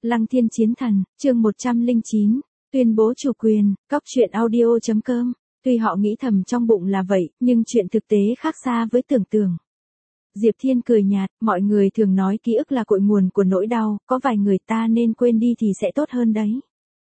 Lăng Thiên Chiến Thần, chương 109, tuyên bố chủ quyền, cóc truyện audio.com. Tuy họ nghĩ thầm trong bụng là vậy, nhưng chuyện thực tế khác xa với tưởng tượng. Diệp Thiên cười nhạt, mọi người thường nói ký ức là cội nguồn của nỗi đau, có vài người ta nên quên đi thì sẽ tốt hơn đấy.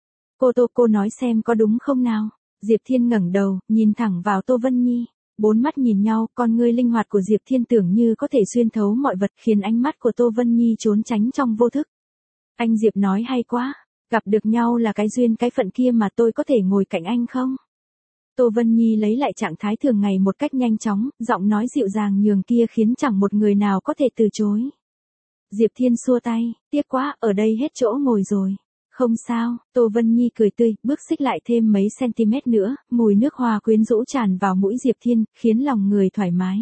Cô nói xem có đúng không nào? Diệp Thiên ngẩng đầu, nhìn thẳng vào Tô Vân Nhi. Bốn mắt nhìn nhau, con ngươi linh hoạt của Diệp Thiên tưởng như có thể xuyên thấu mọi vật, khiến ánh mắt của Tô Vân Nhi trốn tránh trong vô thức. Anh Diệp nói hay quá, gặp được nhau là cái duyên cái phận kia mà tôi có thể ngồi cạnh anh không? Tô Vân Nhi lấy lại trạng thái thường ngày một cách nhanh chóng, giọng nói dịu dàng nhường kia khiến chẳng một người nào có thể từ chối. Diệp Thiên xua tay, tiếc quá, ở đây hết chỗ ngồi rồi. Không sao, Tô Vân Nhi cười tươi, bước xích lại thêm mấy cm nữa, mùi nước hoa quyến rũ tràn vào mũi Diệp Thiên, khiến lòng người thoải mái.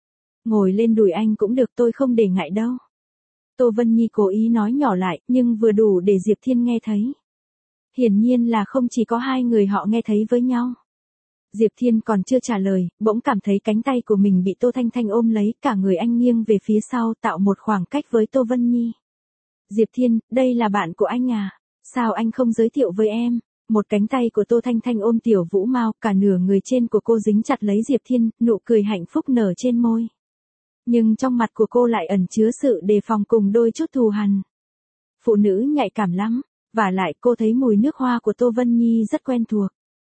Ngồi lên đùi anh cũng được, tôi không để ngại đâu. Tô Vân Nhi cố ý nói nhỏ lại, nhưng vừa đủ để Diệp Thiên nghe thấy. Hiển nhiên là không chỉ có hai người họ nghe thấy với nhau. Diệp Thiên còn chưa trả lời, bỗng cảm thấy cánh tay của mình bị Tô Thanh Thanh ôm lấy, cả người anh nghiêng về phía sau tạo một khoảng cách với Tô Vân Nhi. Diệp Thiên, đây là bạn của anh à? Sao anh không giới thiệu với em? Một cánh tay của Tô Thanh Thanh ôm Tiểu Vũ Mao, cả nửa người trên của cô dính chặt lấy Diệp Thiên, nụ cười hạnh phúc nở trên môi. Nhưng trong mặt của cô lại ẩn chứa sự đề phòng cùng đôi chút thù hằn. Phụ nữ nhạy cảm lắm, vả lại cô thấy mùi nước hoa của Tô Vân Nhi rất quen thuộc.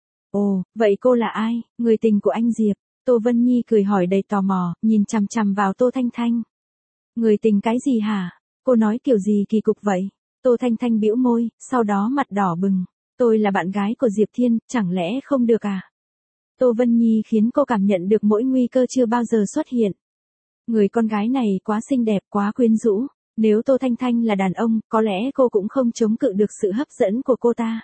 Ồ, vậy cô là ai, người tình của anh Diệp? Tô Vân Nhi cười hỏi đầy tò mò, nhìn chằm chằm vào Tô Thanh Thanh. Người tình cái gì hả? Cô nói kiểu gì kỳ cục vậy? Tô Thanh Thanh bĩu môi, sau đó mặt đỏ bừng. Tôi là bạn gái của Diệp Thiên, chẳng lẽ không được à? Tô Vân Nhi khiến cô cảm nhận được mỗi nguy cơ chưa bao giờ xuất hiện. Người con gái này quá xinh đẹp, quá quyến rũ. Nếu Tô Thanh Thanh là đàn ông, có lẽ cô cũng không chống cự được sự hấp dẫn của cô ta.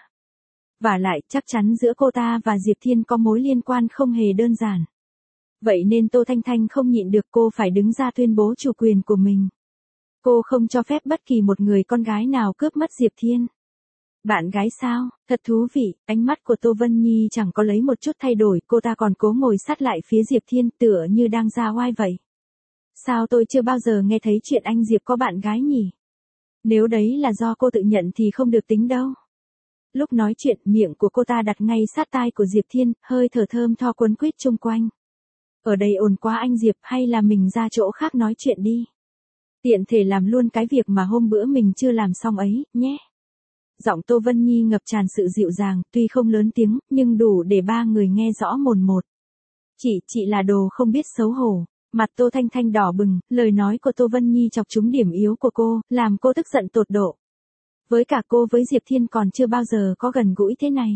Vả lại, chắc chắn giữa cô ta và Diệp Thiên có mối liên quan không hề đơn giản. Vậy nên Tô Thanh Thanh không nhịn được, cô phải đứng ra tuyên bố chủ quyền của mình. Cô không cho phép bất kỳ một người con gái nào cướp mất Diệp Thiên. Bạn gái sao? Thật thú vị, ánh mắt của Tô Vân Nhi chẳng có lấy một chút thay đổi, cô ta còn cố ngồi sát lại phía Diệp Thiên tựa như đang ra oai vậy. Sao tôi chưa bao giờ nghe thấy chuyện anh Diệp có bạn gái nhỉ? Nếu đấy là do cô tự nhận thì không được tính đâu. Lúc nói chuyện, miệng của cô ta đặt ngay sát tai của Diệp Thiên, hơi thở thơm tho quấn quýt chung quanh. Ở đây ồn quá anh Diệp, hay là mình ra chỗ khác nói chuyện đi. Tiện thể làm luôn cái việc mà hôm bữa mình chưa làm xong ấy, nhé. Giọng Tô Vân Nhi ngập tràn sự dịu dàng, tuy không lớn tiếng, nhưng đủ để ba người nghe rõ mồn một. Chị là đồ không biết xấu hổ. Mặt Tô Thanh Thanh đỏ bừng, lời nói của Tô Vân Nhi chọc trúng điểm yếu của cô, làm cô tức giận tột độ. Với cả cô với Diệp Thiên còn chưa bao giờ có gần gũi thế này.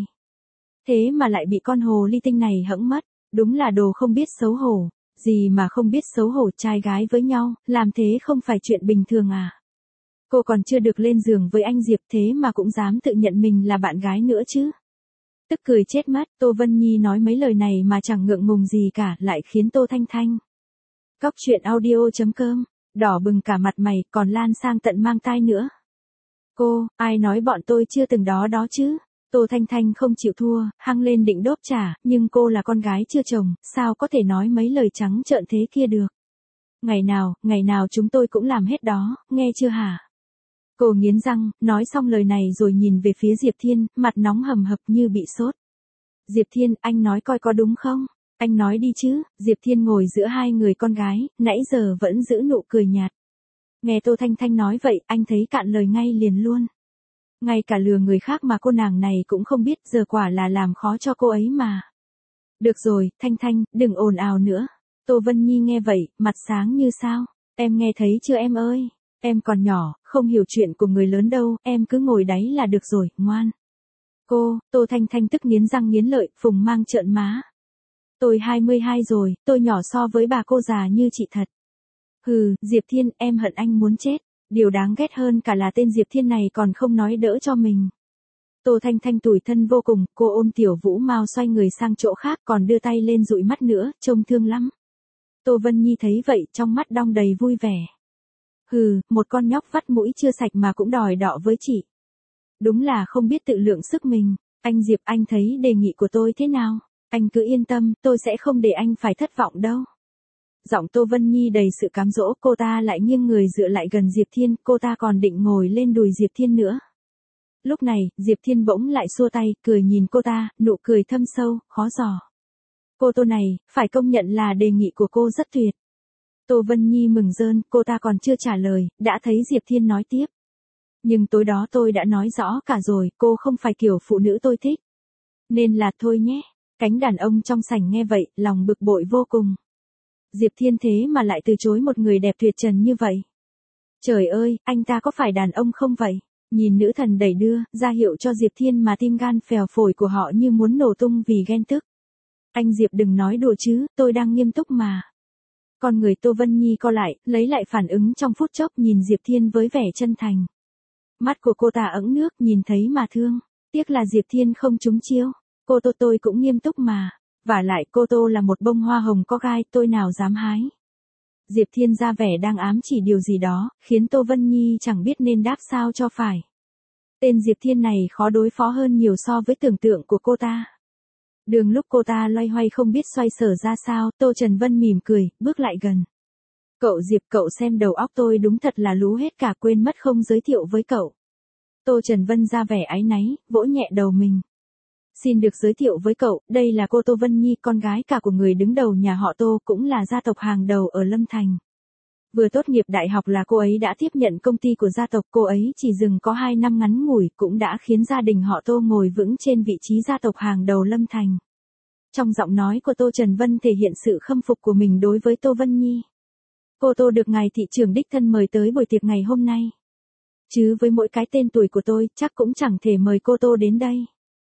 Thế mà lại bị con hồ ly tinh này hẫng mất, đúng là đồ không biết xấu hổ. Gì mà không biết xấu hổ, trai gái với nhau, làm thế không phải chuyện bình thường à? Cô còn chưa được lên giường với anh Diệp thế mà cũng dám tự nhận mình là bạn gái nữa chứ. Tức cười chết mất, Tô Vân Nhi nói mấy lời này mà chẳng ngượng ngùng gì cả, lại khiến Tô Thanh Thanh. Cóc truyện audio.com, đỏ bừng cả mặt mày, còn lan sang tận mang tai nữa. Cô, ai nói bọn tôi chưa từng đó chứ? Tô Thanh Thanh không chịu thua, hăng lên định đốp trả, nhưng cô là con gái chưa chồng, sao có thể nói mấy lời trắng trợn thế kia được? Ngày nào chúng tôi cũng làm hết đó, nghe chưa hả? Cô nghiến răng, nói xong lời này rồi nhìn về phía Diệp Thiên, mặt nóng hầm hập như bị sốt. Diệp Thiên, anh nói coi có đúng không? Anh nói đi chứ. Diệp Thiên ngồi giữa hai người con gái, nãy giờ vẫn giữ nụ cười nhạt. Nghe Tô Thanh Thanh nói vậy, anh thấy cạn lời ngay liền luôn. Ngay cả lừa người khác mà cô nàng này cũng không biết, giờ quả là làm khó cho cô ấy mà. Được rồi, Thanh Thanh, đừng ồn ào nữa. Tô Vân Nhi nghe vậy, mặt sáng như sao. Em nghe thấy chưa em ơi? Em còn nhỏ, không hiểu chuyện của người lớn đâu, em cứ ngồi đấy là được rồi, ngoan. Tô Thanh Thanh tức nghiến răng nghiến lợi, phùng mang trợn má. Tôi 22 rồi, tôi nhỏ so với bà cô già như chị thật. Hừ, Diệp Thiên, em hận anh muốn chết. Điều đáng ghét hơn cả là tên Diệp Thiên này còn không nói đỡ cho mình. Tô Thanh Thanh tủi thân vô cùng, cô ôm Tiểu Vũ Mao xoay người sang chỗ khác còn đưa tay lên dụi mắt nữa, trông thương lắm. Tô Vân Nhi thấy vậy, trong mắt đong đầy vui vẻ. Hừ, một con nhóc vắt mũi chưa sạch mà cũng đòi đọ với chị. Đúng là không biết tự lượng sức mình. Anh Diệp, anh thấy đề nghị của tôi thế nào? Anh cứ yên tâm, tôi sẽ không để anh phải thất vọng đâu. Giọng Tô Vân Nhi đầy sự cám dỗ, cô ta lại nghiêng người dựa lại gần Diệp Thiên, cô ta còn định ngồi lên đùi Diệp Thiên nữa. Lúc này, Diệp Thiên bỗng lại xua tay, cười nhìn cô ta, nụ cười thâm sâu, khó dò. Cô Tô này, phải công nhận là đề nghị của cô rất tuyệt. Tô Vân Nhi mừng rơn, cô ta còn chưa trả lời, đã thấy Diệp Thiên nói tiếp. Nhưng tối đó tôi đã nói rõ cả rồi, cô không phải kiểu phụ nữ tôi thích. Nên là thôi nhé. Cánh đàn ông trong sảnh nghe vậy, lòng bực bội vô cùng. Diệp Thiên thế mà lại từ chối một người đẹp tuyệt trần như vậy. Trời ơi, anh ta có phải đàn ông không vậy? Nhìn nữ thần đẩy đưa, ra hiệu cho Diệp Thiên mà tim gan phèo phổi của họ như muốn nổ tung vì ghen tức. Anh Diệp đừng nói đùa chứ, tôi đang nghiêm túc mà. Con người Tô Vân Nhi co lại, lấy lại phản ứng trong phút chốc nhìn Diệp Thiên với vẻ chân thành. Mắt của cô ta ẩn nước nhìn thấy mà thương. Tiếc là Diệp Thiên không trúng chiêu. Cô Tô tôi cũng nghiêm túc mà. Vả lại cô Tô là một bông hoa hồng có gai tôi nào dám hái. Diệp Thiên ra vẻ đang ám chỉ điều gì đó, khiến Tô Vân Nhi chẳng biết nên đáp sao cho phải. Tên Diệp Thiên này khó đối phó hơn nhiều so với tưởng tượng của cô ta. Đường lúc cô ta loay hoay không biết xoay sở ra sao, Tô Trần Vân mỉm cười, bước lại gần. Cậu Diệp cậu xem đầu óc tôi đúng thật là lú hết cả quên mất không giới thiệu với cậu. Tô Trần Vân ra vẻ áy náy, vỗ nhẹ đầu mình. Xin được giới thiệu với cậu, đây là cô Tô Vân Nhi, con gái cả của người đứng đầu nhà họ Tô, cũng là gia tộc hàng đầu ở Lâm Thành. Vừa tốt nghiệp đại học là cô ấy đã tiếp nhận công ty của gia tộc, cô ấy chỉ dừng có 2 năm ngắn ngủi cũng đã khiến gia đình họ Tô ngồi vững trên vị trí gia tộc hàng đầu Lâm Thành. Trong giọng nói của Tô Trần Vân thể hiện sự khâm phục của mình đối với Tô Vân Nhi. Cô Tô được ngài thị trưởng đích thân mời tới buổi tiệc ngày hôm nay. Chứ với mỗi cái tên tuổi của tôi, chắc cũng chẳng thể mời cô Tô đến đây.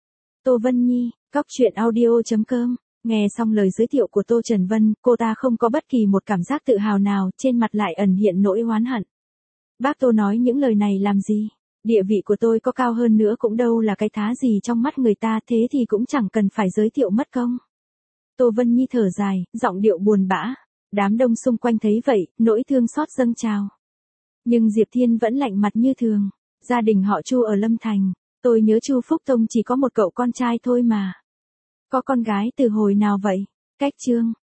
Tô Vân Nhi, Cóc Truyện Audio.com. Nghe xong lời giới thiệu của Tô Trần Vân, cô ta không có bất kỳ một cảm giác tự hào nào, trên mặt lại ẩn hiện nỗi oán hận. Bác Tô nói những lời này làm gì? Địa vị của tôi có cao hơn nữa cũng đâu là cái thá gì trong mắt người ta, thế thì cũng chẳng cần phải giới thiệu mất công. Tô Vân Nhi thở dài, giọng điệu buồn bã. Đám đông xung quanh thấy vậy, nỗi thương xót dâng trào. Nhưng Diệp Thiên vẫn lạnh mặt như thường. Gia đình họ Chu ở Lâm Thành. Tôi nhớ Chu Phúc Tông chỉ có một cậu con trai thôi mà. Có con gái từ hồi nào vậy? Cách chương.